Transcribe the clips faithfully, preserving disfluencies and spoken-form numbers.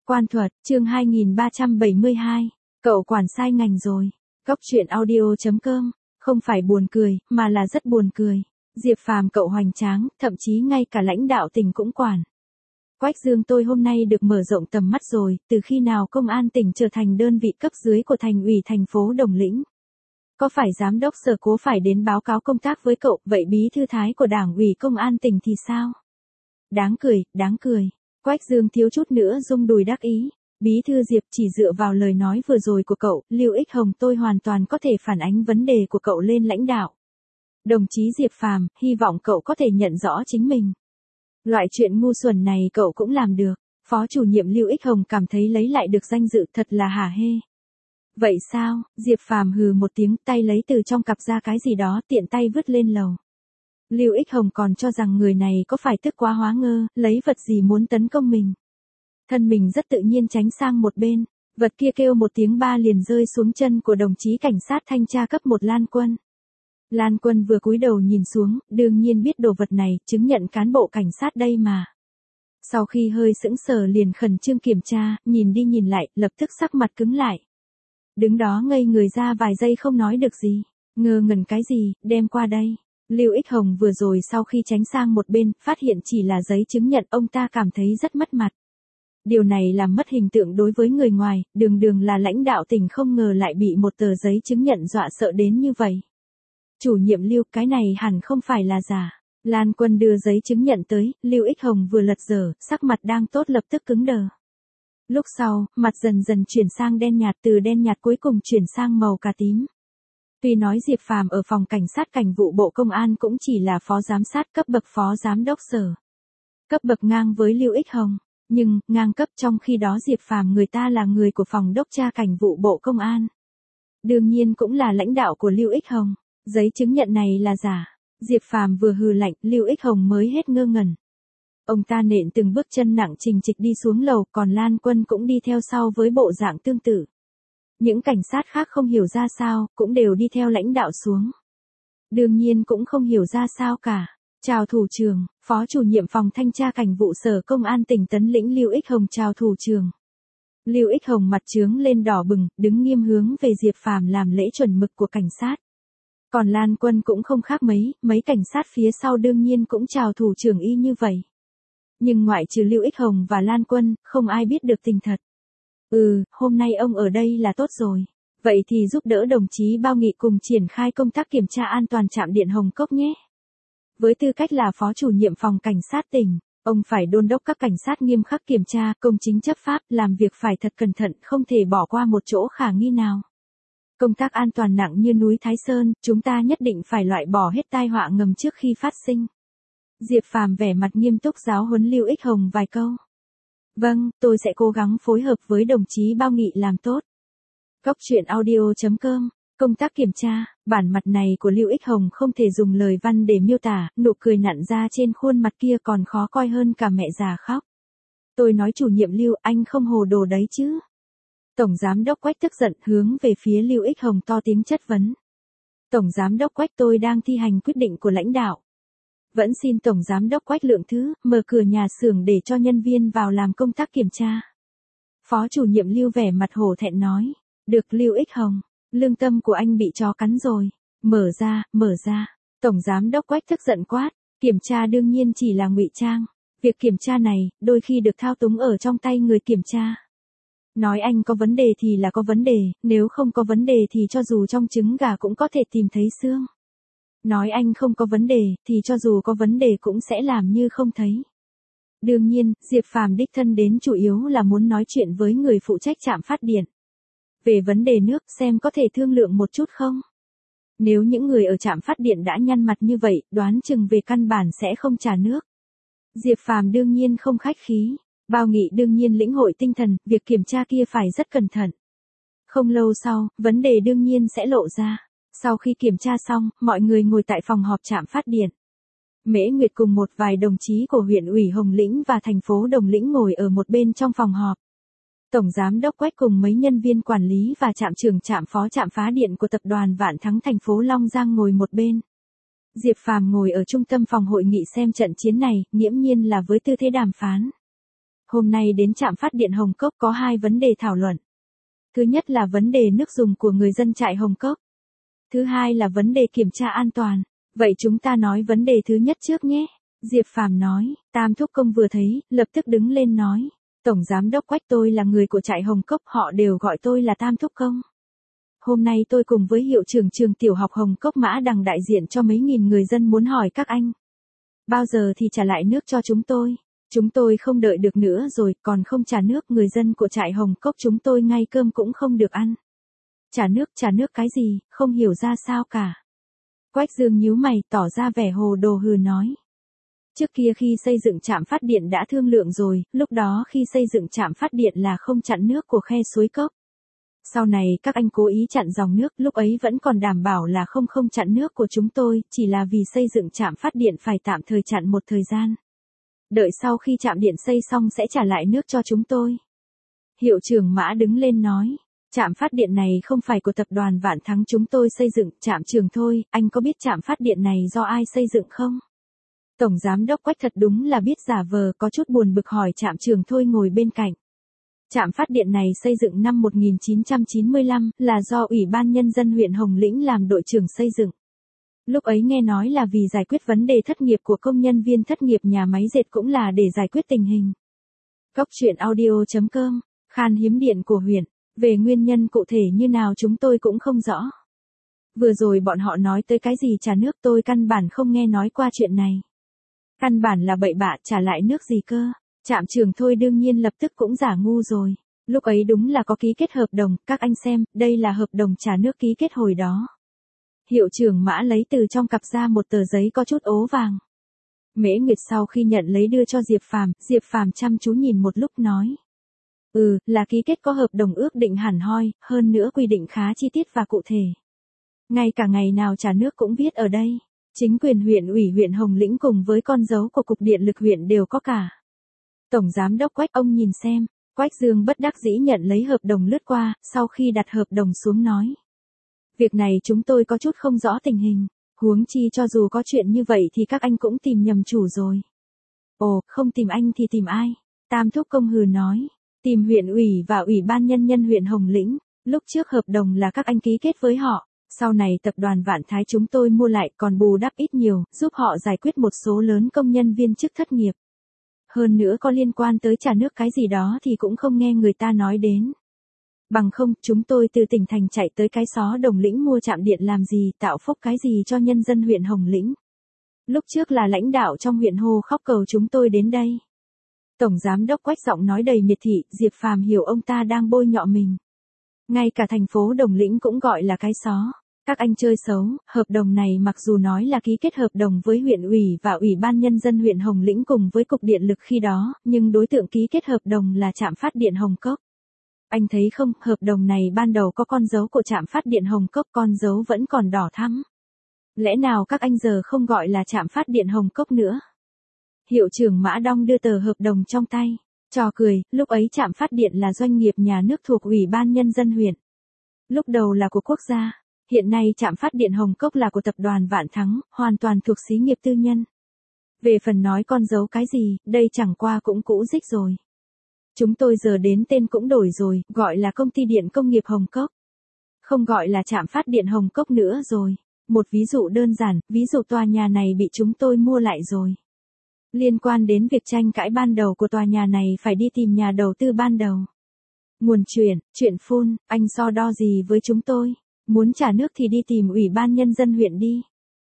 Quan thuật, chương hai nghìn ba trăm bảy mươi hai. Cậu quản sai ngành rồi. Cóc truyện audio chấm com. Không phải buồn cười, mà là rất buồn cười. Diệp Phàm cậu hoành tráng, thậm chí ngay cả lãnh đạo tỉnh cũng quản. Quách Dương tôi hôm nay được mở rộng tầm mắt rồi, từ khi nào công an tỉnh trở thành đơn vị cấp dưới của thành ủy thành phố Đồng Lĩnh. Có phải giám đốc sở Cố phải đến báo cáo công tác với cậu, vậy bí thư thái của đảng ủy công an tỉnh thì sao? Đáng cười, đáng cười. Quách Dương thiếu chút nữa rung đùi đắc ý. Bí thư Diệp, chỉ dựa vào lời nói vừa rồi của cậu, Lưu Ích Hồng tôi hoàn toàn có thể phản ánh vấn đề của cậu lên lãnh đạo. Đồng chí Diệp Phàm, hy vọng cậu có thể nhận rõ chính mình. Loại chuyện ngu xuẩn này cậu cũng làm được. Phó chủ nhiệm Lưu Ích Hồng cảm thấy lấy lại được danh dự thật là hả hê. Vậy sao? Diệp Phàm hừ một tiếng, tay lấy từ trong cặp ra cái gì đó, tiện tay vứt lên lầu. Lưu Ích Hồng còn cho rằng người này có phải tức quá hóa ngơ, lấy vật gì muốn tấn công mình. Thân mình rất tự nhiên tránh sang một bên, vật kia kêu một tiếng ba liền rơi xuống chân của đồng chí cảnh sát thanh tra cấp một Lan Quân. Lan Quân vừa cúi đầu nhìn xuống, đương nhiên biết đồ vật này, chứng nhận cán bộ cảnh sát đây mà. Sau khi hơi sững sờ liền khẩn trương kiểm tra, nhìn đi nhìn lại, lập tức sắc mặt cứng lại. Đứng đó ngây người ra vài giây không nói được gì, ngơ ngẩn cái gì, đem qua đây. Lưu Ích Hồng vừa rồi sau khi tránh sang một bên, phát hiện chỉ là giấy chứng nhận, ông ta cảm thấy rất mất mặt. Điều này làm mất hình tượng đối với người ngoài, đường đường là lãnh đạo tỉnh không ngờ lại bị một tờ giấy chứng nhận dọa sợ đến như vậy. Chủ nhiệm Lưu, cái này hẳn không phải là giả. Lan Quân đưa giấy chứng nhận tới, Lưu Ích Hồng vừa lật dở, sắc mặt đang tốt lập tức cứng đờ. Lúc sau, mặt dần dần chuyển sang đen nhạt, từ đen nhạt cuối cùng chuyển sang màu cà tím. Tuy nói Diệp Phàm ở phòng cảnh sát cảnh vụ Bộ Công an cũng chỉ là phó giám sát cấp bậc phó giám đốc sở. Cấp bậc ngang với Lưu Ích Hồng, nhưng ngang cấp trong khi đó Diệp Phàm người ta là người của phòng đốc tra cảnh vụ Bộ Công an. Đương nhiên cũng là lãnh đạo của Lưu Ích Hồng, giấy chứng nhận này là giả. Diệp Phàm vừa hừ lạnh, Lưu Ích Hồng mới hết ngơ ngẩn. Ông ta nện từng bước chân nặng trình trịch đi xuống lầu, còn Lan Quân cũng đi theo sau với bộ dạng tương tự. Những cảnh sát khác không hiểu ra sao, cũng đều đi theo lãnh đạo xuống. Đương nhiên cũng không hiểu ra sao cả. Chào thủ trưởng, phó chủ nhiệm phòng thanh tra cảnh vụ sở công an tỉnh Tấn Lĩnh Lưu Ích Hồng chào thủ trưởng. Lưu Ích Hồng mặt trướng lên đỏ bừng, đứng nghiêm hướng về Diệp Phàm làm lễ chuẩn mực của cảnh sát. Còn Lan Quân cũng không khác mấy, mấy cảnh sát phía sau đương nhiên cũng chào thủ trưởng y như vậy. Nhưng ngoại trừ Lưu Ích Hồng và Lan Quân, không ai biết được tình thật. Ừ, hôm nay ông ở đây là tốt rồi. Vậy thì giúp đỡ đồng chí Bao Nghị cùng triển khai công tác kiểm tra an toàn trạm điện Hồng Cốc nhé. Với tư cách là phó chủ nhiệm phòng cảnh sát tỉnh, ông phải đôn đốc các cảnh sát nghiêm khắc kiểm tra, công chính chấp pháp, làm việc phải thật cẩn thận, không thể bỏ qua một chỗ khả nghi nào. Công tác an toàn nặng như núi Thái Sơn, chúng ta nhất định phải loại bỏ hết tai họa ngầm trước khi phát sinh. Diệp Phàm vẻ mặt nghiêm túc giáo huấn Lưu Ích Hồng vài câu. Vâng, tôi sẽ cố gắng phối hợp với đồng chí Bao Nghị làm tốt. Cóc truyện audio chấm com. Công tác kiểm tra, bản mặt này của Lưu Ích Hồng không thể dùng lời văn để miêu tả, nụ cười nặn ra trên khuôn mặt kia còn khó coi hơn cả mẹ già khóc. Tôi nói chủ nhiệm Lưu, anh không hồ đồ đấy chứ. Tổng giám đốc Quách tức giận hướng về phía Lưu Ích Hồng to tiếng chất vấn. Tổng giám đốc Quách, tôi đang thi hành quyết định của lãnh đạo. Vẫn xin Tổng giám đốc Quách lượng thứ, mở cửa nhà xưởng để cho nhân viên vào làm công tác kiểm tra. Phó chủ nhiệm Lưu vẻ mặt hổ thẹn nói. Được Lưu Ích Hồng, lương tâm của anh bị chó cắn rồi. Mở ra, mở ra. Tổng giám đốc Quách tức giận quát. Kiểm tra đương nhiên chỉ là ngụy trang. Việc kiểm tra này, đôi khi được thao túng ở trong tay người kiểm tra. Nói anh có vấn đề thì là có vấn đề, nếu không có vấn đề thì cho dù trong trứng gà cũng có thể tìm thấy xương. Nói anh không có vấn đề, thì cho dù có vấn đề cũng sẽ làm như không thấy. Đương nhiên, Diệp Phàm đích thân đến chủ yếu là muốn nói chuyện với người phụ trách trạm phát điện. Về vấn đề nước, xem có thể thương lượng một chút không? Nếu những người ở trạm phát điện đã nhăn mặt như vậy, đoán chừng về căn bản sẽ không trả nước. Diệp Phàm đương nhiên không khách khí. Bao Nghị đương nhiên lĩnh hội tinh thần, việc kiểm tra kia phải rất cẩn thận. Không lâu sau, vấn đề đương nhiên sẽ lộ ra. Sau khi kiểm tra xong, mọi người ngồi tại phòng họp trạm phát điện. Mễ Nguyệt cùng một vài đồng chí của huyện ủy Hồng Lĩnh và thành phố Đồng Lĩnh ngồi ở một bên trong phòng họp. Tổng giám đốc Quách cùng mấy nhân viên quản lý và trạm trưởng trạm phó trạm phá điện của tập đoàn Vạn Thắng thành phố Long Giang ngồi một bên. Diệp Phàm ngồi ở trung tâm phòng hội nghị xem trận chiến này, nghiễm nhiên là với tư thế đàm phán. Hôm nay đến trạm phát điện Hồng Cốc có hai vấn đề thảo luận. Thứ nhất là vấn đề nước dùng của người dân trại Hồng Cốc. Thứ hai là vấn đề kiểm tra an toàn. Vậy chúng ta nói vấn đề thứ nhất trước nhé. Diệp Phàm nói, Tam Thúc Công vừa thấy, lập tức đứng lên nói. Tổng Giám đốc Quách, tôi là người của trại Hồng Cốc, họ đều gọi tôi là Tam Thúc Công. Hôm nay tôi cùng với hiệu trưởng trường tiểu học Hồng Cốc Mã Đằng đại diện cho mấy nghìn người dân muốn hỏi các anh. Bao giờ thì trả lại nước cho chúng tôi? Chúng tôi không đợi được nữa rồi, còn không trả nước, người dân của trại Hồng Cốc chúng tôi ngay cơm cũng không được ăn. Trả nước, trả nước cái gì, không hiểu ra sao cả. Quách Dương nhíu mày, tỏ ra vẻ hồ đồ hừ nói. Trước kia khi xây dựng trạm phát điện đã thương lượng rồi, lúc đó khi xây dựng trạm phát điện là không chặn nước của khe suối Cốc. Sau này các anh cố ý chặn dòng nước, lúc ấy vẫn còn đảm bảo là không không chặn nước của chúng tôi, chỉ là vì xây dựng trạm phát điện phải tạm thời chặn một thời gian. Đợi sau khi trạm điện xây xong sẽ trả lại nước cho chúng tôi. Hiệu trưởng Mã đứng lên nói, trạm phát điện này không phải của tập đoàn Vạn Thắng chúng tôi xây dựng, trạm trường thôi, anh có biết trạm phát điện này do ai xây dựng không? Tổng Giám đốc Quách thật đúng là biết giả vờ, có chút buồn bực hỏi trạm trường thôi ngồi bên cạnh. Trạm phát điện này xây dựng năm một nghìn chín trăm chín mươi lăm, là do Ủy ban Nhân dân huyện Hồng Lĩnh làm đội trưởng xây dựng. Lúc ấy nghe nói là vì giải quyết vấn đề thất nghiệp của công nhân viên thất nghiệp nhà máy dệt, cũng là để giải quyết tình hình. Cốc truyện audio chấm com, khan hiếm điện của huyện, về nguyên nhân cụ thể như nào chúng tôi cũng không rõ. Vừa rồi bọn họ nói tới cái gì trả nước, tôi căn bản không nghe nói qua chuyện này. Căn bản là bậy bạ, trả lại nước gì cơ. Trạm trường thôi đương nhiên lập tức cũng giả ngu rồi. Lúc ấy đúng là có ký kết hợp đồng, các anh xem, đây là hợp đồng trả nước ký kết hồi đó. Hiệu trưởng Mã lấy từ trong cặp ra một tờ giấy có chút ố vàng. Mễ Nguyệt sau khi nhận lấy đưa cho Diệp Phàm, Diệp Phàm chăm chú nhìn một lúc nói. Ừ, là ký kết có hợp đồng ước định hẳn hoi, hơn nữa quy định khá chi tiết và cụ thể. Ngay cả ngày nào trả nước cũng viết ở đây. Chính quyền huyện ủy huyện Hồng Lĩnh cùng với con dấu của Cục Điện lực huyện đều có cả. Tổng Giám đốc Quách, ông nhìn xem. Quách Dương bất đắc dĩ nhận lấy hợp đồng lướt qua, sau khi đặt hợp đồng xuống nói. Việc này chúng tôi có chút không rõ tình hình, huống chi cho dù có chuyện như vậy thì các anh cũng tìm nhầm chủ rồi. Ồ, không tìm anh thì tìm ai? Tam Thúc Công hừ nói. Tìm huyện ủy và Ủy ban Nhân dân huyện Hồng Lĩnh, lúc trước hợp đồng là các anh ký kết với họ. Sau này tập đoàn Vạn Thái chúng tôi mua lại còn bù đắp ít nhiều, giúp họ giải quyết một số lớn công nhân viên chức thất nghiệp. Hơn nữa có liên quan tới trả nước cái gì đó thì cũng không nghe người ta nói đến. Bằng không, chúng tôi từ tỉnh thành chạy tới cái xó Đồng Lĩnh mua trạm điện làm gì, tạo phúc cái gì cho nhân dân huyện Hồng Lĩnh. Lúc trước là lãnh đạo trong huyện hô khóc cầu chúng tôi đến đây. Tổng Giám đốc Quách giọng nói đầy miệt thị, Diệp Phàm hiểu ông ta đang bôi nhọ mình. Ngay cả thành phố Đồng Lĩnh cũng gọi là cái xó. Các anh chơi xấu, hợp đồng này mặc dù nói là ký kết hợp đồng với huyện ủy và Ủy ban Nhân dân huyện Hồng Lĩnh cùng với Cục Điện lực khi đó, nhưng đối tượng ký kết hợp đồng là trạm phát điện Hồng Cốc. Anh thấy không, hợp đồng này ban đầu có con dấu của trạm phát điện Hồng Cốc, con dấu vẫn còn đỏ thắm. Lẽ nào các anh giờ không gọi là trạm phát điện Hồng Cốc nữa? Hiệu trưởng Mã Đong đưa tờ hợp đồng trong tay. Trò cười, lúc ấy trạm phát điện là doanh nghiệp nhà nước thuộc Ủy ban Nhân dân huyện. Lúc đầu là của quốc gia. Hiện nay trạm phát điện Hồng Cốc là của tập đoàn Vạn Thắng, hoàn toàn thuộc xí nghiệp tư nhân. Về phần nói con dấu cái gì, đây chẳng qua cũng cũ rích rồi. Chúng tôi giờ đến tên cũng đổi rồi, gọi là Công ty Điện Công nghiệp Hồng Cốc. Không gọi là trạm phát điện Hồng Cốc nữa rồi. Một ví dụ đơn giản, ví dụ tòa nhà này bị chúng tôi mua lại rồi. Liên quan đến việc tranh cãi ban đầu của tòa nhà này phải đi tìm nhà đầu tư ban đầu. Nguồn chuyển, chuyện phun, anh so đo gì với chúng tôi? Muốn trả nước thì đi tìm Ủy ban Nhân dân huyện đi.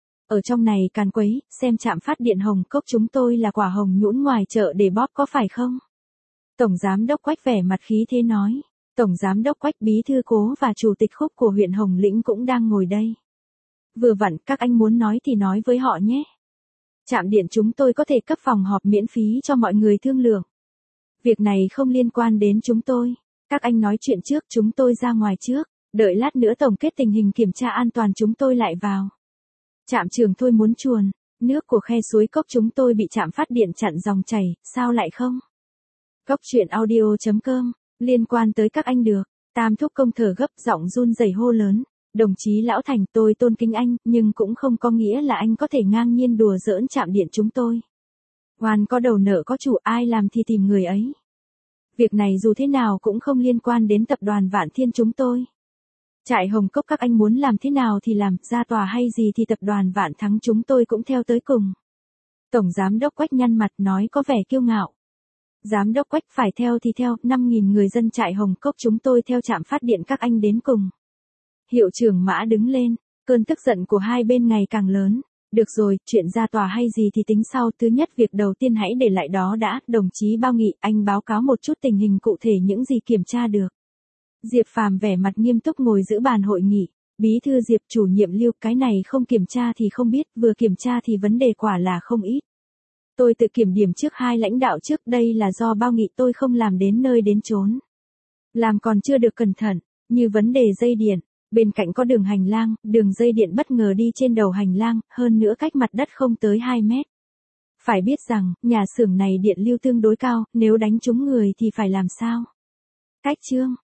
Ở trong này càn quấy, xem trạm phát điện Hồng Cốc chúng tôi là quả hồng nhũn ngoài chợ để bóp có phải không? Tổng Giám đốc Quách vẻ mặt khí thế nói. Tổng Giám đốc Quách, bí thư Cố và Chủ tịch Khúc của huyện Hồng Lĩnh cũng đang ngồi đây. Vừa vặn, các anh muốn nói thì nói với họ nhé. Trạm điện chúng tôi có thể cấp phòng họp miễn phí cho mọi người thương lượng. Việc này không liên quan đến chúng tôi. Các anh nói chuyện trước, chúng tôi ra ngoài trước. Đợi lát nữa tổng kết tình hình kiểm tra an toàn chúng tôi lại vào. Trạm trường thôi muốn chuồn, nước của khe suối Cốc chúng tôi bị trạm phát điện chặn dòng chảy, sao lại không? Cốc truyện audio chấm com, liên quan tới các anh được. Tam Thúc Công thở gấp, giọng run rẩy hô lớn. Đồng chí Lão Thành, tôi tôn kính anh, nhưng cũng không có nghĩa là anh có thể ngang nhiên đùa giỡn trạm điện chúng tôi. Oan có đầu nợ có chủ, ai làm thì tìm người ấy. Việc này dù thế nào cũng không liên quan đến tập đoàn Vạn Thiên chúng tôi. Trại Hồng Cốc các anh muốn làm thế nào thì làm, ra tòa hay gì thì tập đoàn Vạn Thắng chúng tôi cũng theo tới cùng. Tổng giám đốc Quách nhăn mặt nói có vẻ kiêu ngạo. Giám đốc Quách phải theo thì theo, năm nghìn người dân trại Hồng Cốc chúng tôi theo trạm phát điện các anh đến cùng. Hiệu trưởng Mã đứng lên, cơn tức giận của hai bên ngày càng lớn. Được rồi, chuyện ra tòa hay gì thì tính sau, thứ nhất việc đầu tiên hãy để lại đó đã, đồng chí Bao Nghị, anh báo cáo một chút tình hình cụ thể những gì kiểm tra được. Diệp Phàm vẻ mặt nghiêm túc ngồi giữ bàn hội nghị, bí thư Diệp chủ nhiệm Lưu, cái này không kiểm tra thì không biết, vừa kiểm tra thì vấn đề quả là không ít. Tôi tự kiểm điểm trước hai lãnh đạo trước đây là do Bao Nghị tôi không làm đến nơi đến chốn. Làm còn chưa được cẩn thận, như vấn đề dây điện. Bên cạnh có đường hành lang, đường dây điện bất ngờ đi trên đầu hành lang, hơn nữa cách mặt đất không tới hai mét. Phải biết rằng, nhà xưởng này điện lưu tương đối cao, nếu đánh trúng người thì phải làm sao? Cách chương